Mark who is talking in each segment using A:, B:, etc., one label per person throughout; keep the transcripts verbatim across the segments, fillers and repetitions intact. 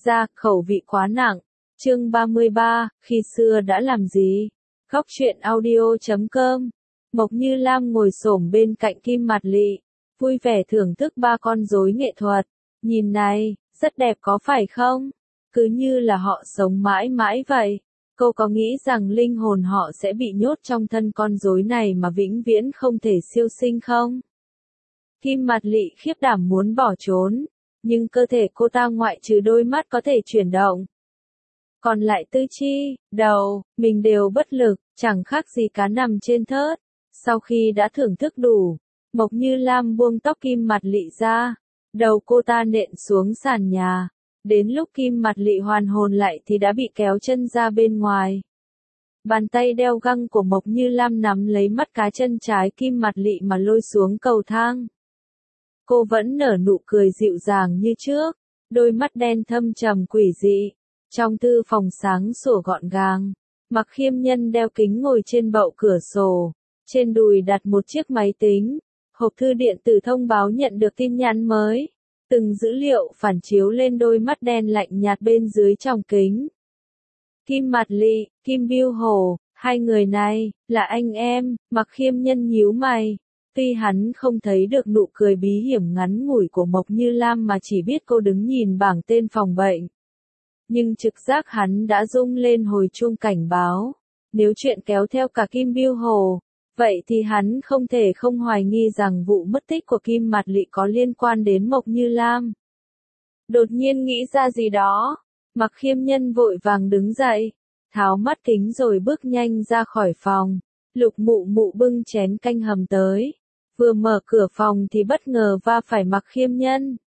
A: ra, khẩu vị quá nặng. Chương ba mươi ba, khi xưa đã làm gì? Góc truyện audio chấm com. Mộc Như Lam ngồi xổm bên cạnh Kim Mạt Lị, vui vẻ thưởng thức ba con rối nghệ thuật. Nhìn này, rất đẹp có phải không? Cứ như là họ sống mãi mãi vậy. Cô có nghĩ rằng linh hồn họ sẽ bị nhốt trong thân con rối này mà vĩnh viễn không thể siêu sinh không? Kim Mạt Lị khiếp đảm muốn bỏ trốn, nhưng cơ thể cô ta ngoại trừ đôi mắt có thể chuyển động, còn lại tư chi, đầu, mình đều bất lực, chẳng khác gì cá nằm trên thớt. Sau khi đã thưởng thức đủ, Mộc Như Lam buông tóc Kim Mạt Lị ra, đầu cô ta nện xuống sàn nhà. Đến lúc Kim Mạt Lị hoàn hồn lại thì đã bị kéo chân ra bên ngoài. Bàn tay đeo găng của Mộc Như Lam nắm lấy mắt cá chân trái Kim Mạt Lị mà lôi xuống cầu thang. Cô vẫn nở nụ cười dịu dàng như trước, đôi mắt đen thâm trầm quỷ dị. Trong thư phòng sáng sủa gọn gàng, Mặc Khiêm Nhân đeo kính ngồi trên bậu cửa sổ, trên đùi đặt một chiếc máy tính, hộp thư điện tử thông báo nhận được tin nhắn mới. Từng dữ liệu phản chiếu lên đôi mắt đen lạnh nhạt bên dưới tròng kính. Kim Mạt Lị, Kim Bưu Hổ, hai người này, là anh em, Mặc Khiêm Nhân nhíu mày. Tuy hắn không thấy được nụ cười bí hiểm ngắn ngủi của Mộc Như Lam mà chỉ biết cô đứng nhìn bảng tên phòng bệnh. Nhưng trực giác hắn đã rung lên hồi chuông cảnh báo. Nếu chuyện kéo theo cả Kim Bưu Hổ, vậy thì hắn không thể không hoài nghi rằng vụ mất tích của Kim Mạt Lị có liên quan đến Mộc Như Lam. Đột nhiên nghĩ ra gì đó, Mặc Khiêm Nhân vội vàng đứng dậy, tháo mắt kính rồi bước nhanh ra khỏi phòng. Lục Mụ Mụ bưng chén canh hầm tới, vừa mở cửa phòng thì bất ngờ va phải Mặc Khiêm Nhân.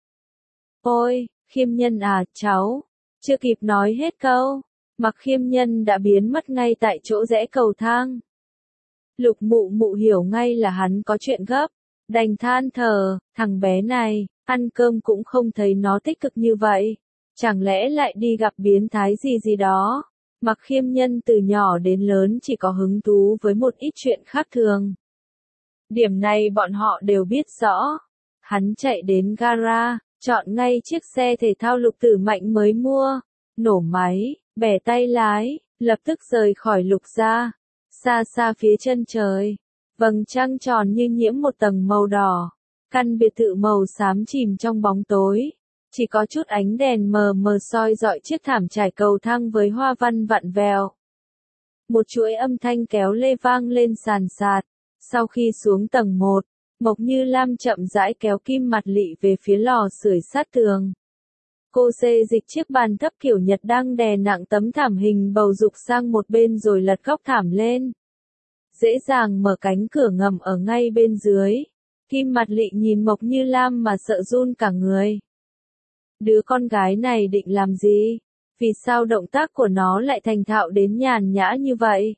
A: Ôi, Khiêm Nhân à, cháu, chưa kịp nói hết câu, Mặc Khiêm Nhân đã biến mất ngay tại chỗ rẽ cầu thang. Lục Mụ Mụ hiểu ngay là hắn có chuyện gấp, đành than thở, thằng bé này, ăn cơm cũng không thấy nó tích cực như vậy, chẳng lẽ lại đi gặp biến thái gì gì đó. Mặc Khiêm Nhân từ nhỏ đến lớn chỉ có hứng thú với một ít chuyện khác thường. Điểm này bọn họ đều biết rõ. Hắn chạy đến gara, chọn ngay chiếc xe thể thao Lục Tử Mạnh mới mua, nổ máy, bẻ tay lái, lập tức rời khỏi Lục gia. Xa xa phía chân trời, vầng trăng tròn như nhiễm một tầng màu đỏ. Căn biệt thự màu xám chìm trong bóng tối, chỉ có chút ánh đèn mờ mờ soi rọi chiếc thảm trải cầu thang với hoa văn vặn vẹo. Một chuỗi âm thanh kéo lê vang lên sàn sạt. Sau khi xuống tầng một, Mộc Như Lam chậm rãi kéo Kim Mạt Lị về phía lò sưởi sát tường. Cô xê dịch chiếc bàn thấp kiểu Nhật đang đè nặng tấm thảm hình bầu dục sang một bên rồi lật góc thảm lên. Dễ dàng mở cánh cửa ngầm ở ngay bên dưới. Kim Mạt Lị nhìn Mộc Như Lam mà sợ run cả người. Đứa con gái này định làm gì? Vì sao động tác của nó lại thành thạo đến nhàn nhã như vậy?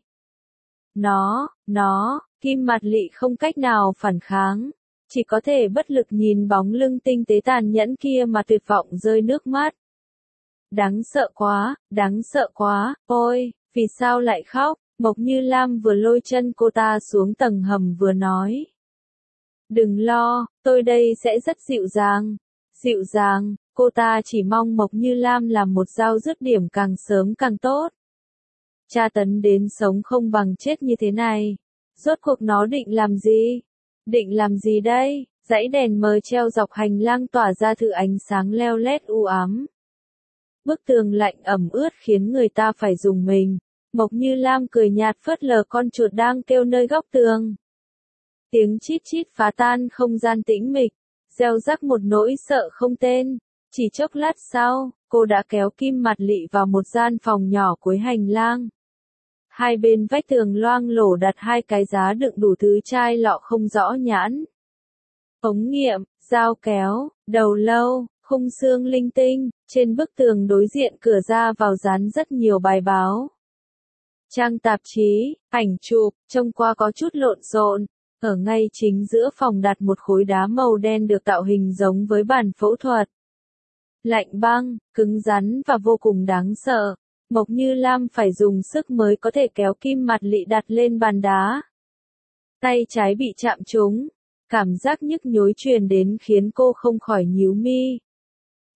A: Nó, nó, Kim Mạt Lị không cách nào phản kháng, chỉ có thể bất lực nhìn bóng lưng tinh tế tàn nhẫn kia mà tuyệt vọng rơi nước mắt. Đáng sợ quá, đáng sợ quá, ôi, vì sao lại khóc? Mộc Như Lam vừa lôi chân cô ta xuống tầng hầm vừa nói. Đừng lo, tôi đây sẽ rất dịu dàng. Dịu dàng, cô ta chỉ mong Mộc Như Lam làm một dao dứt điểm càng sớm càng tốt. Tra tấn đến sống không bằng chết như thế này. Rốt cuộc nó định làm gì? Định làm gì đây? Dãy đèn mờ treo dọc hành lang tỏa ra thứ ánh sáng leo lét u ám. Bức tường lạnh ẩm ướt khiến người ta phải rùng mình. Mộc Như Lam cười nhạt phớt lờ con chuột đang kêu nơi góc tường. Tiếng chít chít phá tan không gian tĩnh mịch, gieo rắc một nỗi sợ không tên. Chỉ chốc lát sau, cô đã kéo Kim Mạt Lị vào một gian phòng nhỏ cuối hành lang. Hai bên vách tường loang lổ đặt hai cái giá đựng đủ thứ chai lọ không rõ nhãn. Ống nghiệm, dao kéo, đầu lâu, khung xương linh tinh, trên bức tường đối diện cửa ra vào dán rất nhiều bài báo. Trang tạp chí, ảnh chụp, trông qua có chút lộn xộn. Ở ngay chính giữa phòng đặt một khối đá màu đen được tạo hình giống với bàn phẫu thuật. Lạnh băng, cứng rắn và vô cùng đáng sợ. Mộc Như Lam phải dùng sức mới có thể kéo Kim Mạt Lị đặt lên bàn đá. Tay trái bị chạm trúng, cảm giác nhức nhối truyền đến khiến cô không khỏi nhíu mi.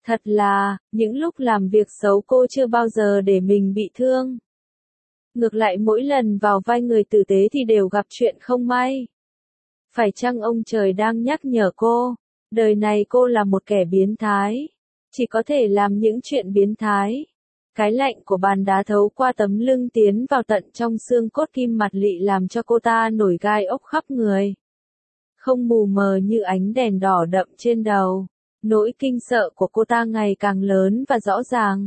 A: Thật là, những lúc làm việc xấu cô chưa bao giờ để mình bị thương. Ngược lại mỗi lần vào vai người tử tế thì đều gặp chuyện không may. Phải chăng ông trời đang nhắc nhở cô, đời này cô là một kẻ biến thái, chỉ có thể làm những chuyện biến thái. Cái lạnh của bàn đá thấu qua tấm lưng tiến vào tận trong xương cốt Kim Mạt Lị làm cho cô ta nổi gai ốc khắp người. Không mù mờ như ánh đèn đỏ đậm trên đầu, nỗi kinh sợ của cô ta ngày càng lớn và rõ ràng.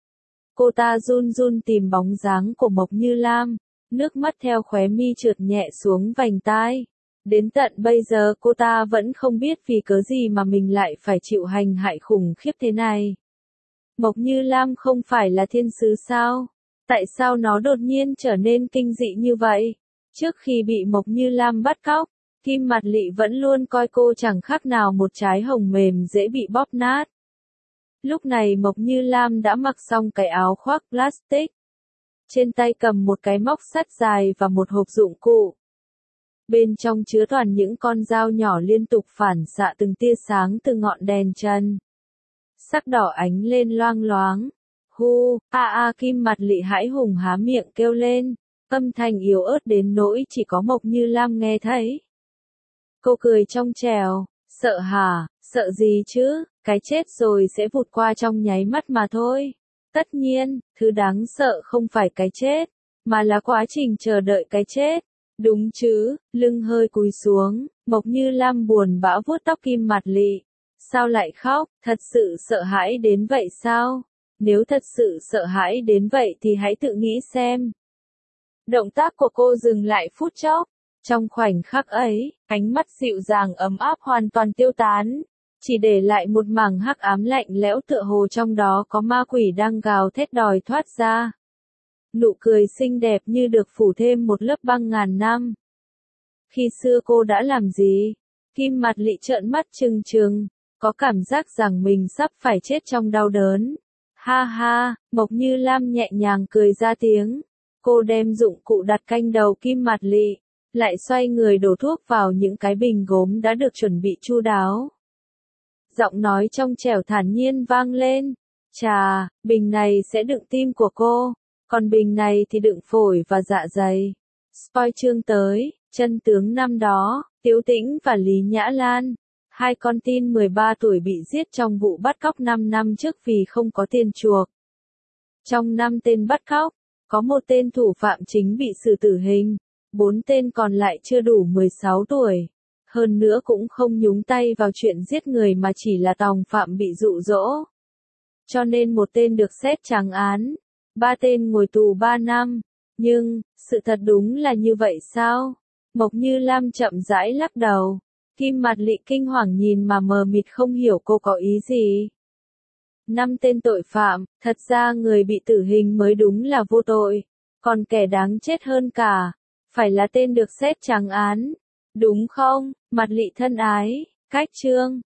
A: Cô ta run run tìm bóng dáng của Mộc Như Lam, nước mắt theo khóe mi trượt nhẹ xuống vành tai. Đến tận bây giờ cô ta vẫn không biết vì cớ gì mà mình lại phải chịu hành hại khủng khiếp thế này. Mộc Như Lam không phải là thiên sứ sao? Tại sao nó đột nhiên trở nên kinh dị như vậy? Trước khi bị Mộc Như Lam bắt cóc, Kim Mạt Lị vẫn luôn coi cô chẳng khác nào một trái hồng mềm dễ bị bóp nát. Lúc này Mộc Như Lam đã mặc xong cái áo khoác plastic. Trên tay cầm một cái móc sắt dài và một hộp dụng cụ. Bên trong chứa toàn những con dao nhỏ liên tục phản xạ từng tia sáng từ ngọn đèn chân. Sắc đỏ ánh lên loang loáng. Hu, a a Kim Mạt Lị hãi hùng há miệng kêu lên, âm thanh yếu ớt đến nỗi chỉ có Mộc Như Lam nghe thấy. Cô cười trong trèo, sợ hả, sợ gì chứ, cái chết rồi sẽ vụt qua trong nháy mắt mà thôi. Tất nhiên, thứ đáng sợ không phải cái chết, mà là quá trình chờ đợi cái chết. Đúng chứ, lưng hơi cúi xuống, Mộc Như Lam buồn bã vuốt tóc Kim Mạt Lị. Sao lại khóc, thật sự sợ hãi đến vậy sao? Nếu thật sự sợ hãi đến vậy thì hãy tự nghĩ xem. Động tác của cô dừng lại phút chốc. Trong khoảnh khắc ấy, ánh mắt dịu dàng ấm áp hoàn toàn tiêu tán. Chỉ để lại một mảng hắc ám lạnh lẽo tựa hồ trong đó có ma quỷ đang gào thét đòi thoát ra. Nụ cười xinh đẹp như được phủ thêm một lớp băng ngàn năm. Khi xưa cô đã làm gì? Kim Mạt Lị trợn mắt trừng trừng, có cảm giác rằng mình sắp phải chết trong đau đớn. Ha ha, Mộc Như Lam nhẹ nhàng cười ra tiếng. Cô đem dụng cụ đặt canh đầu Kim Mạt Lị, lại xoay người đổ thuốc vào những cái bình gốm đã được chuẩn bị chu đáo. Giọng nói trong trẻo thản nhiên vang lên. Chà, bình này sẽ đựng tim của cô, còn bình này thì đựng phổi và dạ dày. Spoil chương tới, chân tướng năm đó, Tiếu Tĩnh và Lý Nhã Lan, hai con tin mười ba tuổi bị giết trong vụ bắt cóc năm năm trước vì không có tiền chuộc. Trong năm tên bắt cóc, có một tên thủ phạm chính bị xử tử hình, bốn tên còn lại chưa đủ mười sáu tuổi. Hơn nữa cũng không nhúng tay vào chuyện giết người mà chỉ là tòng phạm bị dụ dỗ. Cho nên một tên được xét trắng án, ba tên ngồi tù ba năm. Nhưng, sự thật đúng là như vậy sao? Mộc Như Lam chậm rãi lắc đầu. Kim Mạt Lị kinh hoàng nhìn mà mờ mịt không hiểu cô có ý gì. Năm tên tội phạm, thật ra người bị tử hình mới đúng là vô tội. Còn kẻ đáng chết hơn cả, phải là tên được xét trắng án. Đúng không, Mạt Lị thân ái, cách chương.